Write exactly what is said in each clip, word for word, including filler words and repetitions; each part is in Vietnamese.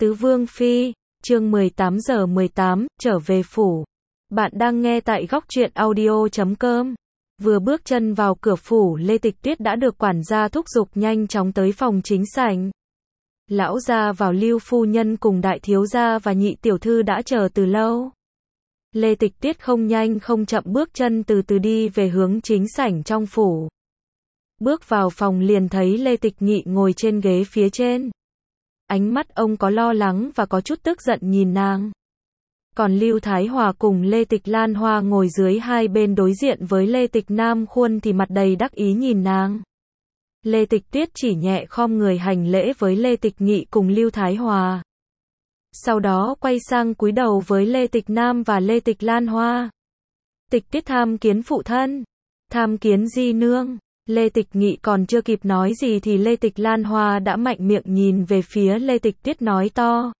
Tứ Vương Phi, chương mười tám giờ mười tám, trở về phủ. Bạn đang nghe tại góc truyện audio chấm com. Vừa bước chân vào cửa phủ, Lê Tịch Tuyết đã được quản gia thúc giục nhanh chóng tới phòng chính sảnh. Lão gia vào Lưu phu nhân cùng đại thiếu gia và nhị tiểu thư đã chờ từ lâu. Lê Tịch Tuyết không nhanh không chậm bước chân từ từ đi về hướng chính sảnh trong phủ. Bước vào phòng liền thấy Lê Tịch Nghị ngồi trên ghế phía trên. Ánh mắt ông có lo lắng và có chút tức giận nhìn nàng. Còn Lưu Thái Hòa cùng Lê Tịch Lan Hoa ngồi dưới hai bên đối diện với Lê Tịch Nam Khuôn thì mặt đầy đắc ý nhìn nàng. Lê Tịch Tuyết chỉ nhẹ khom người hành lễ với Lê Tịch Nghị cùng Lưu Thái Hòa. Sau đó quay sang cúi đầu với Lê Tịch Nam và Lê Tịch Lan Hoa. Tịch Tuyết tham kiến phụ thân, tham kiến di nương. Lê Tịch Nghị còn chưa kịp nói gì thì Lê Tịch Lan Hoa đã mạnh miệng nhìn về phía Lê Tịch Tuyết nói to.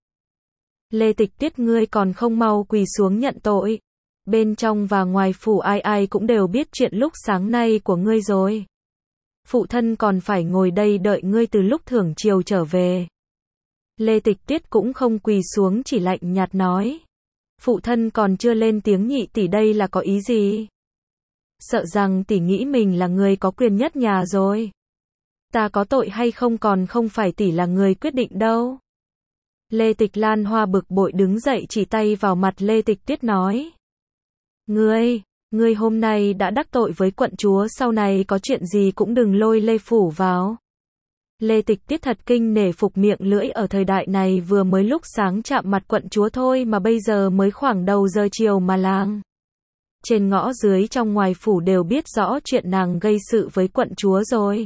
Lê Tịch Tuyết, ngươi còn không mau quỳ xuống nhận tội. Bên trong và ngoài phủ ai ai cũng đều biết chuyện lúc sáng nay của ngươi rồi. Phụ thân còn phải ngồi đây đợi ngươi từ lúc thưởng chiều trở về. Lê Tịch Tuyết cũng không quỳ xuống, chỉ lạnh nhạt nói. Phụ thân còn chưa lên tiếng, nhị tỷ đây là có ý gì? Sợ rằng tỷ nghĩ mình là người có quyền nhất nhà rồi. Ta có tội hay không còn không phải tỷ là người quyết định đâu. Lê Tịch Lan Hoa bực bội đứng dậy chỉ tay vào mặt Lê Tịch Tuyết nói. Ngươi, ngươi hôm nay đã đắc tội với quận chúa, sau này có chuyện gì cũng đừng lôi Lê Phủ vào. Lê Tịch Tuyết thật kinh nể phục miệng lưỡi, ở thời đại này vừa mới lúc sáng chạm mặt quận chúa thôi mà bây giờ mới khoảng đầu giờ chiều mà làng. Trên ngõ dưới trong ngoài phủ đều biết rõ chuyện nàng gây sự với quận chúa rồi.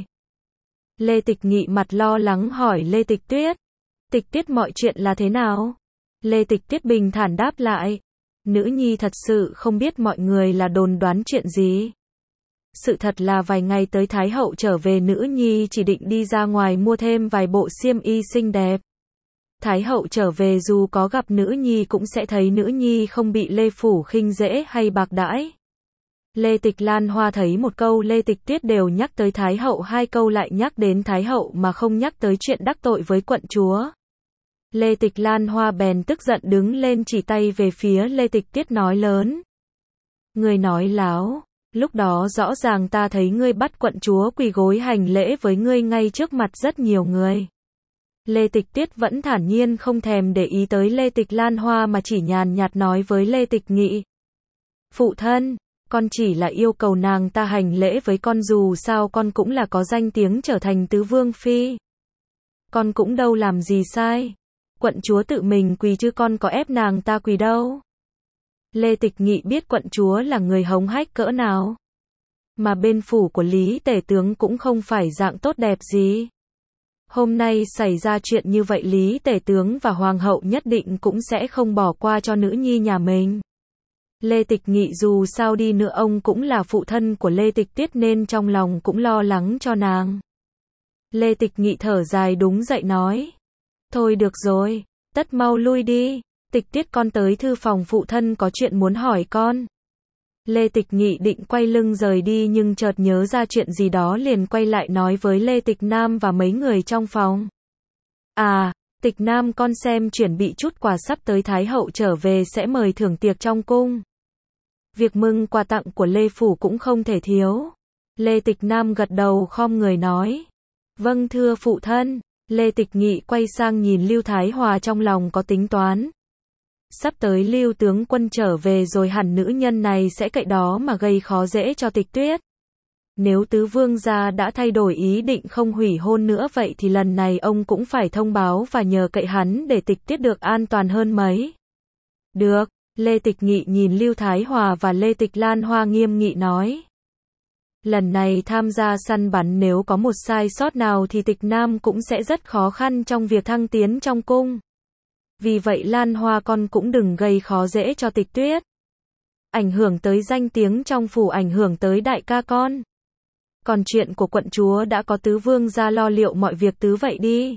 Lê Tịch Nghị mặt lo lắng hỏi Lê Tịch Tuyết. Tịch Tuyết, mọi chuyện là thế nào? Lê Tịch Tuyết bình thản đáp lại. Nữ nhi thật sự không biết mọi người là đồn đoán chuyện gì. Sự thật là vài ngày tới Thái hậu trở về, nữ nhi chỉ định đi ra ngoài mua thêm vài bộ xiêm y xinh đẹp. Thái hậu trở về dù có gặp nữ nhi cũng sẽ thấy nữ nhi không bị Lê Phủ khinh dễ hay bạc đãi. Lê Tịch Lan Hoa thấy một câu Lê Tịch Tuyết đều nhắc tới Thái hậu, hai câu lại nhắc đến Thái hậu mà không nhắc tới chuyện đắc tội với quận chúa. Lê Tịch Lan Hoa bèn tức giận đứng lên chỉ tay về phía Lê Tịch Tuyết nói lớn. Ngươi nói láo, lúc đó rõ ràng ta thấy ngươi bắt quận chúa quỳ gối hành lễ với ngươi ngay trước mặt rất nhiều người. Lê Tịch Tuyết vẫn thản nhiên không thèm để ý tới Lê Tịch Lan Hoa mà chỉ nhàn nhạt nói với Lê Tịch Nghị. Phụ thân, con chỉ là yêu cầu nàng ta hành lễ với con, dù sao con cũng là có danh tiếng trở thành tứ vương phi. Con cũng đâu làm gì sai. Quận chúa tự mình quỳ chứ con có ép nàng ta quỳ đâu. Lê Tịch Nghị biết quận chúa là người hống hách cỡ nào. Mà bên phủ của Lý Tể Tướng cũng không phải dạng tốt đẹp gì. Hôm nay xảy ra chuyện như vậy, Lý Tể Tướng và Hoàng hậu nhất định cũng sẽ không bỏ qua cho nữ nhi nhà mình. Lê Tịch Nghị dù sao đi nữa ông cũng là phụ thân của Lê Tịch Tuyết nên trong lòng cũng lo lắng cho nàng. Lê Tịch Nghị thở dài đúng dậy nói. Thôi được rồi, tất mau lui đi. Tịch Tuyết, con tới thư phòng phụ thân có chuyện muốn hỏi con. Lê Tịch Nghị định quay lưng rời đi nhưng chợt nhớ ra chuyện gì đó liền quay lại nói với Lê Tịch Nam và mấy người trong phòng. À, Tịch Nam, con xem chuẩn bị chút quà, sắp tới Thái hậu trở về sẽ mời thưởng tiệc trong cung. Việc mừng quà tặng của Lê Phủ cũng không thể thiếu. Lê Tịch Nam gật đầu khom người nói. Vâng thưa phụ thân. Lê Tịch Nghị quay sang nhìn Lưu Thái Hòa, trong lòng có tính toán. Sắp tới Lưu tướng quân trở về rồi, hẳn nữ nhân này sẽ cậy đó mà gây khó dễ cho Tịch Tuyết. Nếu tứ vương gia đã thay đổi ý định không hủy hôn nữa, vậy thì lần này ông cũng phải thông báo và nhờ cậy hắn để Tịch Tuyết được an toàn hơn mấy. Được, Lê Tịch Nghị nhìn Lưu Thái Hòa và Lê Tịch Lan Hoa nghiêm nghị nói. Lần này tham gia săn bắn nếu có một sai sót nào thì Tịch Nam cũng sẽ rất khó khăn trong việc thăng tiến trong cung. Vì vậy Lan Hoa con cũng đừng gây khó dễ cho Tịch Tuyết. Ảnh hưởng tới danh tiếng trong phủ, ảnh hưởng tới đại ca con. Còn chuyện của quận chúa đã có tứ vương gia lo liệu mọi việc tứ vậy đi.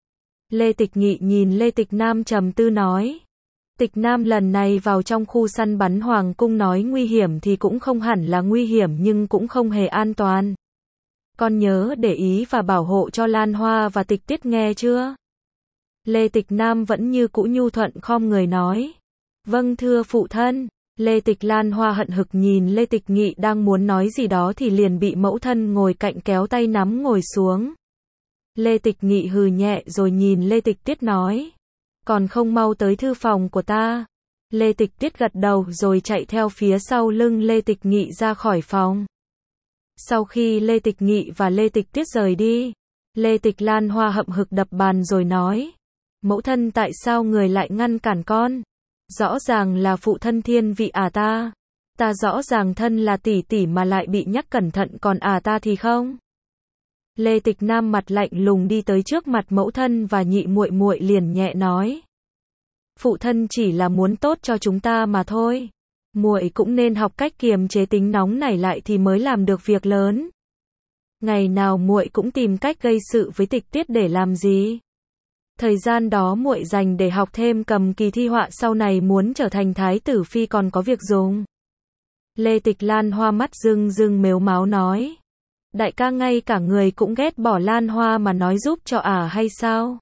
Lê Tịch Nghị nhìn Lê Tịch Nam trầm tư nói. Tịch Nam, lần này vào trong khu săn bắn hoàng cung nói nguy hiểm thì cũng không hẳn là nguy hiểm nhưng cũng không hề an toàn. Con nhớ để ý và bảo hộ cho Lan Hoa và Tịch Tuyết nghe chưa? Lê Tịch Nam vẫn như cũ nhu thuận khom người nói. Vâng thưa phụ thân. Lê Tịch Lan Hoa hận hực nhìn Lê Tịch Nghị đang muốn nói gì đó thì liền bị mẫu thân ngồi cạnh kéo tay nắm ngồi xuống. Lê Tịch Nghị hừ nhẹ rồi nhìn Lê Tịch Tuyết nói. Còn không mau tới thư phòng của ta. Lê Tịch Tuyết gật đầu rồi chạy theo phía sau lưng Lê Tịch Nghị ra khỏi phòng. Sau khi Lê Tịch Nghị và Lê Tịch Tuyết rời đi, Lê Tịch Lan Hoa hậm hực đập bàn rồi nói. Mẫu thân tại sao người lại ngăn cản con? Rõ ràng là phụ thân thiên vị à ta. Ta rõ ràng thân là tỷ tỷ mà lại bị nhắc cẩn thận còn à ta thì không. Lê Tịch Nam mặt lạnh lùng đi tới trước mặt mẫu thân và nhị muội muội liền nhẹ nói. Phụ thân chỉ là muốn tốt cho chúng ta mà thôi. Muội cũng nên học cách kiềm chế tính nóng nảy lại thì mới làm được việc lớn. Ngày nào muội cũng tìm cách gây sự với Tịch Tuyết để làm gì? Thời gian đó muội dành để học thêm cầm kỳ thi họa sau này muốn trở thành thái tử phi còn có việc dùng. Lê Tịch Lan Hoa mắt rưng rưng mếu máo nói. Đại ca ngay cả người cũng ghét bỏ Lan Hoa mà nói giúp cho ả hay sao?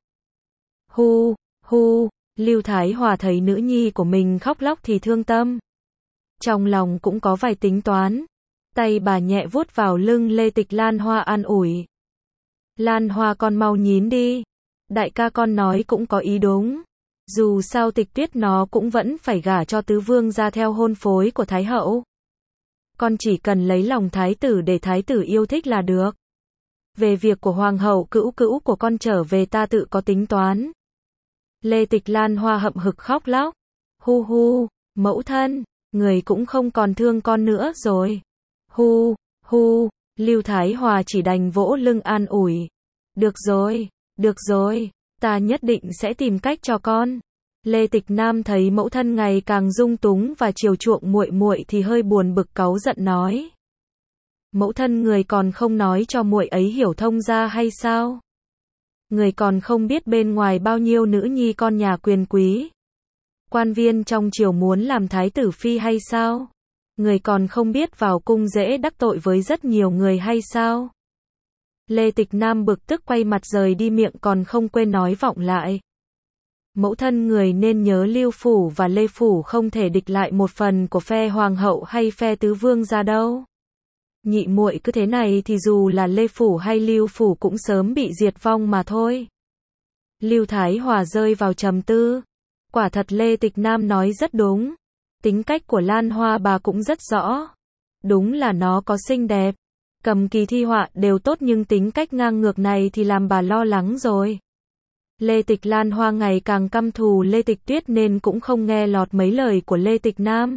Hu, hu, Lưu Thái Hòa thấy nữ nhi của mình khóc lóc thì thương tâm. Trong lòng cũng có vài tính toán. Tay bà nhẹ vuốt vào lưng Lê Tịch Lan Hoa an ủi. Lan Hoa con mau nhín đi. Đại ca con nói cũng có ý đúng. Dù sao Tịch Tuyết nó cũng vẫn phải gả cho tứ vương ra theo hôn phối của Thái hậu. Con chỉ cần lấy lòng thái tử để thái tử yêu thích là được. Về việc của hoàng hậu cữu cữu của con trở về ta tự có tính toán. Lê Tịch Lan Hoa hậm hực khóc lóc. Hu hu, mẫu thân, người cũng không còn thương con nữa rồi. Hu, hu, Lưu Thái Hòa chỉ đành vỗ lưng an ủi. Được rồi, được rồi, ta nhất định sẽ tìm cách cho con. Lê Tịch Nam thấy mẫu thân ngày càng dung túng và chiều chuộng muội muội thì hơi buồn bực cáu giận nói. Mẫu thân người còn không nói cho muội ấy hiểu thông ra hay sao? Người còn không biết bên ngoài bao nhiêu nữ nhi con nhà quyền quý. Quan viên trong triều muốn làm thái tử phi hay sao? Người còn không biết vào cung dễ đắc tội với rất nhiều người hay sao? Lê Tịch Nam bực tức quay mặt rời đi miệng còn không quên nói vọng lại. Mẫu thân người nên nhớ Lưu Phủ và Lê Phủ không thể địch lại một phần của phe hoàng hậu hay phe tứ vương ra đâu. Nhị muội cứ thế này thì dù là Lê Phủ hay Lưu Phủ cũng sớm bị diệt vong mà thôi. Lưu Thái Hòa rơi vào trầm tư. Quả thật Lê Tịch Nam nói rất đúng. Tính cách của Lan Hoa bà cũng rất rõ. Đúng là nó có xinh đẹp, cầm kỳ thi họa đều tốt nhưng tính cách ngang ngược này thì làm bà lo lắng rồi. Lê Tịch Lan Hoa ngày càng căm thù Lê Tịch Tuyết nên cũng không nghe lọt mấy lời của Lê Tịch Nam.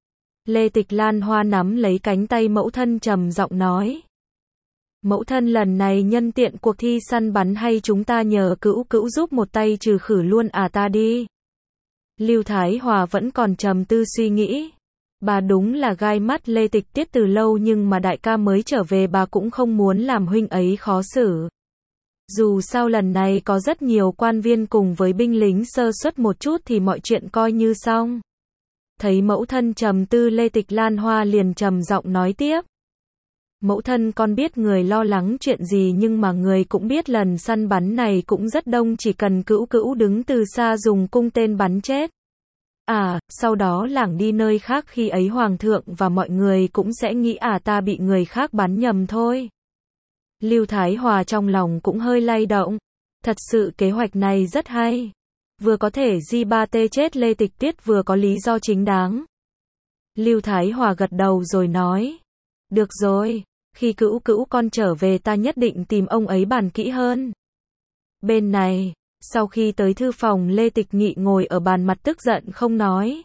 Lê Tịch Lan Hoa nắm lấy cánh tay mẫu thân trầm giọng nói. Mẫu thân lần này nhân tiện cuộc thi săn bắn hay chúng ta nhờ cữu cữu giúp một tay trừ khử luôn à ta đi. Lưu Thái Hòa vẫn còn trầm tư suy nghĩ. Bà đúng là gai mắt Lê Tịch Tuyết từ lâu nhưng mà đại ca mới trở về bà cũng không muốn làm huynh ấy khó xử. Dù sao lần này có rất nhiều quan viên cùng với binh lính sơ suất một chút thì mọi chuyện coi như xong. Thấy mẫu thân trầm tư Lê Tịch Lan Hoa liền trầm giọng nói tiếp. Mẫu thân con biết người lo lắng chuyện gì nhưng mà người cũng biết lần săn bắn này cũng rất đông chỉ cần cữu cữu đứng từ xa dùng cung tên bắn chết. À, sau đó lảng đi nơi khác khi ấy hoàng thượng và mọi người cũng sẽ nghĩ à ta bị người khác bắn nhầm thôi. Lưu Thái Hòa trong lòng cũng hơi lay động. Thật sự kế hoạch này rất hay. Vừa có thể di ba tê chết Lê Tịch Tuyết vừa có lý do chính đáng. Lưu Thái Hòa gật đầu rồi nói. Được rồi, khi cữu cữu con trở về ta nhất định tìm ông ấy bàn kỹ hơn. Bên này, sau khi tới thư phòng Lê Tịch Nghị ngồi ở bàn mặt tức giận không nói.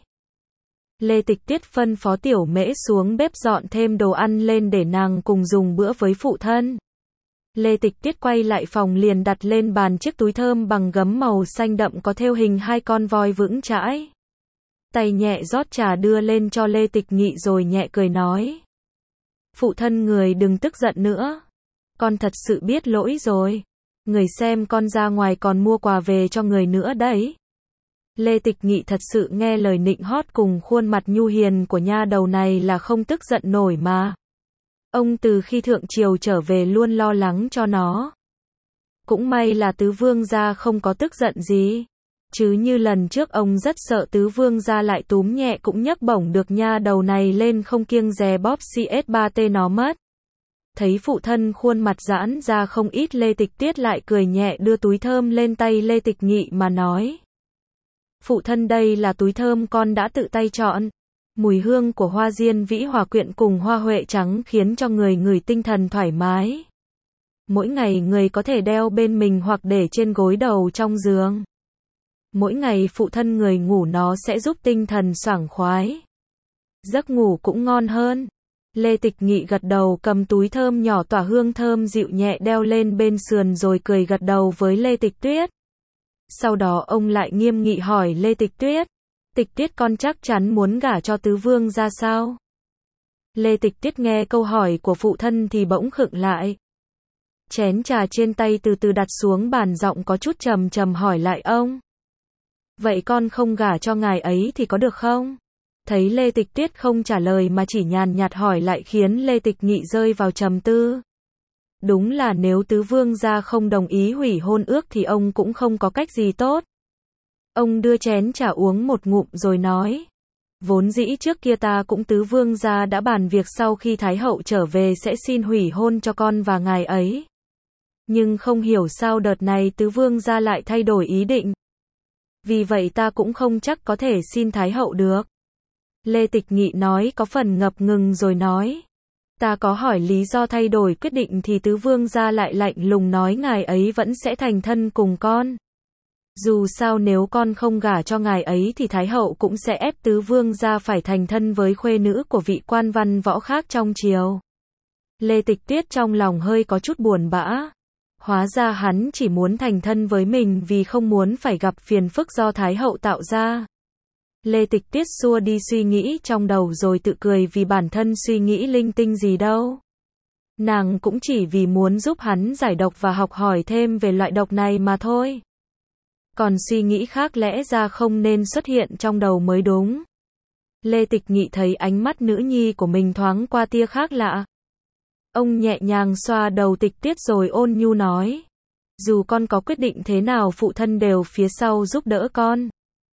Lê Tịch Tuyết phân phó Tiểu Mễ xuống bếp dọn thêm đồ ăn lên để nàng cùng dùng bữa với phụ thân. Lê Tịch Tuyết quay lại phòng liền đặt lên bàn chiếc túi thơm bằng gấm màu xanh đậm có thêu hình hai con voi vững chãi. Tay nhẹ rót trà đưa lên cho Lê Tịch Nghị rồi nhẹ cười nói. Phụ thân người đừng tức giận nữa. Con thật sự biết lỗi rồi. Người xem con ra ngoài còn mua quà về cho người nữa đấy. Lê Tịch Nghị thật sự nghe lời nịnh hót cùng khuôn mặt nhu hiền của nha đầu này là không tức giận nổi mà. Ông từ khi thượng triều trở về luôn lo lắng cho nó. Cũng may là tứ vương gia không có tức giận gì. Chứ như lần trước ông rất sợ tứ vương gia lại túm nhẹ cũng nhấc bổng được nha đầu này lên không kiêng dè bóp xê ét ba tê nó mất. Thấy phụ thân khuôn mặt giãn ra không ít, Lê Tịch Tuyết lại cười nhẹ đưa túi thơm lên tay Lê Tịch Nghị mà nói. Phụ thân, đây là túi thơm con đã tự tay chọn. Mùi hương của hoa diên vĩ hòa quyện cùng hoa huệ trắng khiến cho người ngửi tinh thần thoải mái. Mỗi ngày người có thể đeo bên mình hoặc để trên gối đầu trong giường. Mỗi ngày phụ thân người ngủ nó sẽ giúp tinh thần sảng khoái. Giấc ngủ cũng ngon hơn. Lê Tịch Nghị gật đầu cầm túi thơm nhỏ tỏa hương thơm dịu nhẹ đeo lên bên sườn rồi cười gật đầu với Lê Tịch Tuyết. Sau đó ông lại nghiêm nghị hỏi Lê Tịch Tuyết. Tịch Tuyết, con chắc chắn muốn gả cho tứ vương ra sao? Lê Tịch Tuyết nghe câu hỏi của phụ thân thì bỗng khựng lại. Chén trà trên tay từ từ đặt xuống bàn, giọng có chút trầm trầm hỏi lại ông. Vậy con không gả cho ngài ấy thì có được không? Thấy Lê Tịch Tuyết không trả lời mà chỉ nhàn nhạt hỏi lại khiến Lê Tịch Nghị rơi vào trầm tư. Đúng là nếu tứ vương gia không đồng ý hủy hôn ước thì ông cũng không có cách gì tốt. Ông đưa chén trà uống một ngụm rồi nói. Vốn dĩ trước kia ta cũng tứ vương gia đã bàn việc sau khi Thái hậu trở về sẽ xin hủy hôn cho con và ngài ấy. Nhưng không hiểu sao đợt này tứ vương gia lại thay đổi ý định. Vì vậy ta cũng không chắc có thể xin Thái hậu được. Lê Tịch Nghị nói có phần ngập ngừng rồi nói. Ta có hỏi lý do thay đổi quyết định thì tứ vương gia lại lạnh lùng nói ngài ấy vẫn sẽ thành thân cùng con. Dù sao nếu con không gả cho ngài ấy thì Thái hậu cũng sẽ ép tứ vương gia phải thành thân với khuê nữ của vị quan văn võ khác trong triều. Lê Tịch Tuyết trong lòng hơi có chút buồn bã. Hóa ra hắn chỉ muốn thành thân với mình vì không muốn phải gặp phiền phức do Thái hậu tạo ra. Lê Tịch Tuyết xua đi suy nghĩ trong đầu rồi tự cười vì bản thân suy nghĩ linh tinh gì đâu. Nàng cũng chỉ vì muốn giúp hắn giải độc và học hỏi thêm về loại độc này mà thôi. Còn suy nghĩ khác lẽ ra không nên xuất hiện trong đầu mới đúng. Lê Tịch Nghị thấy ánh mắt nữ nhi của mình thoáng qua tia khác lạ. Ông nhẹ nhàng xoa đầu Tịch Tuyết rồi ôn nhu nói. Dù con có quyết định thế nào phụ thân đều phía sau giúp đỡ con.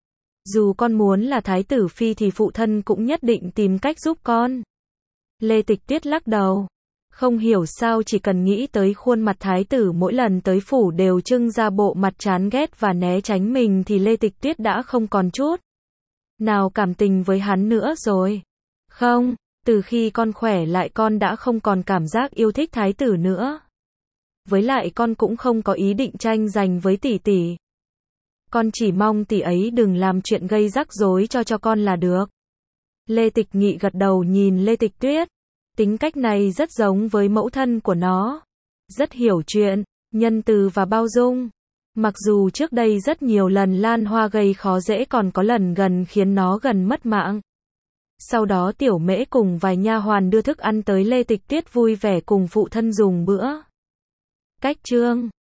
Dù con muốn là thái tử phi thì phụ thân cũng nhất định tìm cách giúp con. Lê Tịch Tuyết lắc đầu. Không hiểu sao chỉ cần nghĩ tới khuôn mặt thái tử mỗi lần tới phủ đều trưng ra bộ mặt chán ghét và né tránh mình thì Lê Tịch Tuyết đã không còn chút nào cảm tình với hắn nữa rồi. Không, từ khi con khỏe lại con đã không còn cảm giác yêu thích thái tử nữa. Với lại con cũng không có ý định tranh giành với tỷ tỷ. Con chỉ mong tỷ ấy đừng làm chuyện gây rắc rối cho cho con là được. Lê Tịch Nghị gật đầu nhìn Lê Tịch Tuyết. Tính cách này rất giống với mẫu thân của nó. Rất hiểu chuyện, nhân từ và bao dung. Mặc dù trước đây rất nhiều lần Lan Hoa gây khó dễ còn có lần gần khiến nó gần mất mạng. Sau đó Tiểu Mễ cùng vài nha hoàn đưa thức ăn tới Lê Tịch Tuyết vui vẻ cùng phụ thân dùng bữa. Cách chương